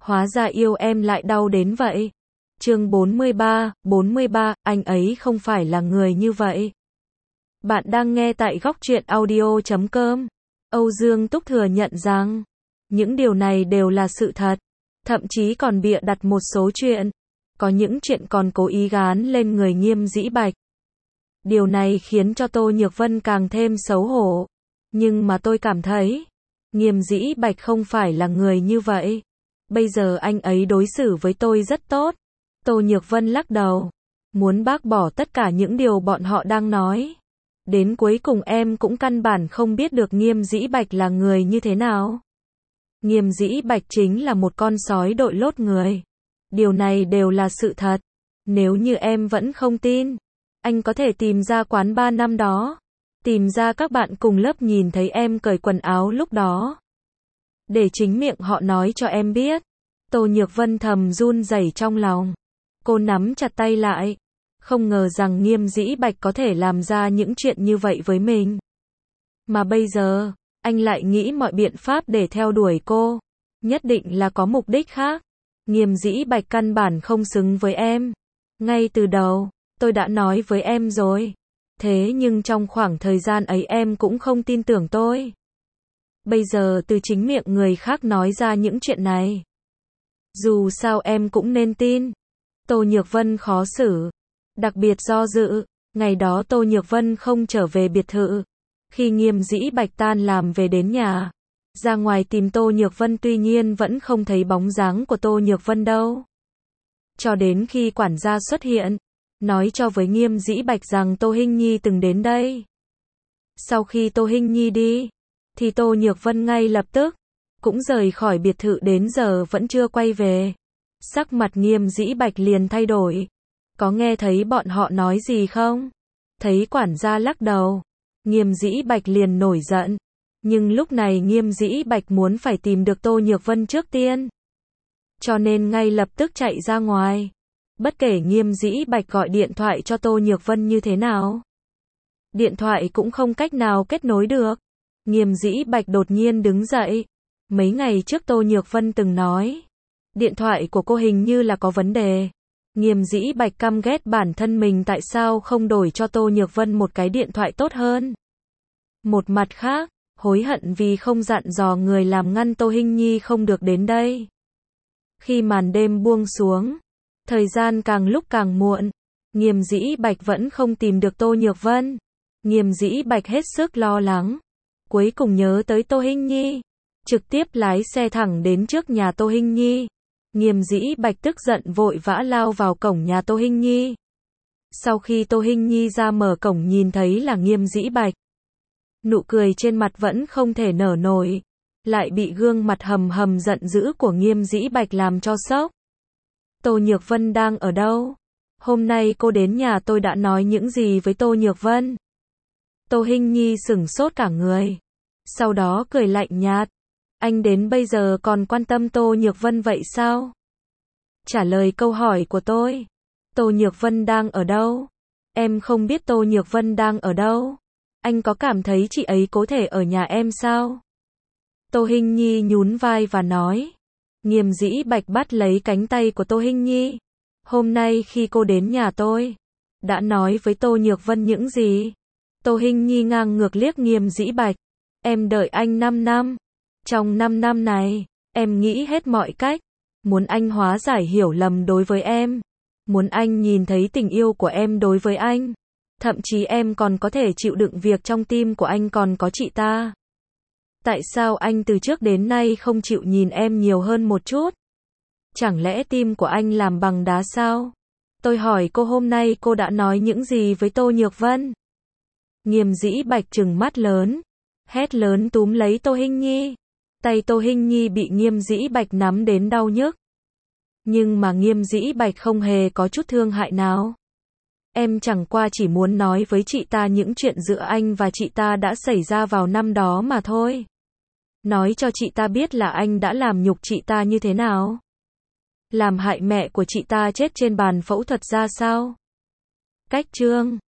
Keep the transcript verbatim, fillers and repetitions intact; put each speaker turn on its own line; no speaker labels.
Hóa ra yêu em lại đau đến vậy. Chương bốn mươi ba, bốn mươi ba, anh ấy không phải là người như vậy. Bạn đang nghe tại góc truyện audio chấm com. Âu Dương Túc thừa nhận rằng, những điều này đều là sự thật, thậm chí còn bịa đặt một số chuyện. Có những chuyện còn cố ý gán lên người Nghiêm Dĩ Bạch. Điều này khiến cho Tô Nhược Vân càng thêm xấu hổ. Nhưng mà tôi cảm thấy, Nghiêm Dĩ Bạch không phải là người như vậy. Bây giờ anh ấy đối xử với tôi rất tốt. Tô Nhược Vân lắc đầu, muốn bác bỏ tất cả những điều bọn họ đang nói. Đến cuối cùng em cũng căn bản không biết được Nghiêm Dĩ Bạch là người như thế nào. Nghiêm Dĩ Bạch chính là một con sói đội lốt người. Điều này đều là sự thật. Nếu như em vẫn không tin, anh có thể tìm ra quán ba năm đó. Tìm ra các bạn cùng lớp nhìn thấy em cởi quần áo lúc đó. Để chính miệng họ nói cho em biết. Tô Nhược Vân thầm run rẩy trong lòng. Cô nắm chặt tay lại. Không ngờ rằng Nghiêm Dĩ Bạch có thể làm ra những chuyện như vậy với mình. Mà bây giờ, anh lại nghĩ mọi biện pháp để theo đuổi cô. Nhất định là có mục đích khác. Nghiêm Dĩ Bạch căn bản không xứng với em. Ngay từ đầu, tôi đã nói với em rồi. Thế nhưng trong khoảng thời gian ấy em cũng không tin tưởng tôi. Bây giờ từ chính miệng người khác nói ra những chuyện này. Dù sao em cũng nên tin. Tô Nhược Vân khó xử. Đặc biệt do dự. Ngày đó Tô Nhược Vân không trở về biệt thự. Khi Nghiêm Dĩ Bạch tan làm về đến nhà. Ra ngoài tìm Tô Nhược Vân tuy nhiên vẫn không thấy bóng dáng của Tô Nhược Vân đâu. Cho đến khi quản gia xuất hiện. Nói cho với Nghiêm Dĩ Bạch rằng Tô Hinh Nhi từng đến đây. Sau khi Tô Hinh Nhi đi, thì Tô Nhược Vân ngay lập tức cũng rời khỏi biệt thự đến giờ vẫn chưa quay về. Sắc mặt Nghiêm Dĩ Bạch liền thay đổi. Có nghe thấy bọn họ nói gì không? Thấy quản gia lắc đầu, Nghiêm Dĩ Bạch liền nổi giận. Nhưng lúc này Nghiêm Dĩ Bạch muốn phải tìm được Tô Nhược Vân trước tiên. Cho nên ngay lập tức chạy ra ngoài. Bất kể Nghiêm Dĩ Bạch gọi điện thoại cho Tô Nhược Vân như thế nào. Điện thoại cũng không cách nào kết nối được. Nghiêm Dĩ Bạch đột nhiên đứng dậy. Mấy ngày trước Tô Nhược Vân từng nói. Điện thoại của cô hình như là có vấn đề. Nghiêm Dĩ Bạch căm ghét bản thân mình tại sao không đổi cho Tô Nhược Vân một cái điện thoại tốt hơn. Một mặt khác, hối hận vì không dặn dò người làm ngăn Tô Hinh Nhi không được đến đây. Khi màn đêm buông xuống, thời gian càng lúc càng muộn, Nghiêm Dĩ Bạch vẫn không tìm được Tô Nhược Vân. Nghiêm Dĩ Bạch hết sức lo lắng. Cuối cùng nhớ tới Tô Hinh Nhi. Trực tiếp lái xe thẳng đến trước nhà Tô Hinh Nhi. Nghiêm Dĩ Bạch tức giận vội vã lao vào cổng nhà Tô Hinh Nhi. Sau khi Tô Hinh Nhi ra mở cổng nhìn thấy là Nghiêm Dĩ Bạch. Nụ cười trên mặt vẫn không thể nở nổi. Lại bị gương mặt hầm hầm giận dữ của Nghiêm Dĩ Bạch làm cho sốc. Tô Nhược Vân đang ở đâu? Hôm nay cô đến nhà tôi đã nói những gì với Tô Nhược Vân? Tô Hinh Nhi sửng sốt cả người. Sau đó cười lạnh nhạt. Anh đến bây giờ còn quan tâm Tô Nhược Vân vậy sao? Trả lời câu hỏi của tôi. Tô Nhược Vân đang ở đâu? Em không biết Tô Nhược Vân đang ở đâu. Anh có cảm thấy chị ấy có thể ở nhà em sao? Tô Hinh Nhi nhún vai và nói. Nghiêm Dĩ Bạch bắt lấy cánh tay của Tô Hinh Nhi. Hôm nay khi cô đến nhà tôi, đã nói với Tô Nhược Vân những gì? Tô Hinh Nhi ngang ngược liếc Nghiêm Dĩ Bạch. Em đợi anh năm năm. Trong năm năm này, em nghĩ hết mọi cách. Muốn anh hóa giải hiểu lầm đối với em. Muốn anh nhìn thấy tình yêu của em đối với anh. Thậm chí em còn có thể chịu đựng việc trong tim của anh còn có chị ta. Tại sao anh từ trước đến nay không chịu nhìn em nhiều hơn một chút? Chẳng lẽ tim của anh làm bằng đá sao? Tôi hỏi cô hôm nay cô đã nói những gì với Tô Nhược Vân? Nghiêm Dĩ Bạch trừng mắt lớn. Hét lớn túm lấy Tô Hinh Nhi. Tay Tô Hinh Nhi bị Nghiêm Dĩ Bạch nắm đến đau nhức. Nhưng mà Nghiêm Dĩ Bạch không hề có chút thương hại nào. Em chẳng qua chỉ muốn nói với chị ta những chuyện giữa anh và chị ta đã xảy ra vào năm đó mà thôi. Nói cho chị ta biết là anh đã làm nhục chị ta như thế nào. Làm hại mẹ của chị ta chết trên bàn phẫu thuật ra sao. Cách chương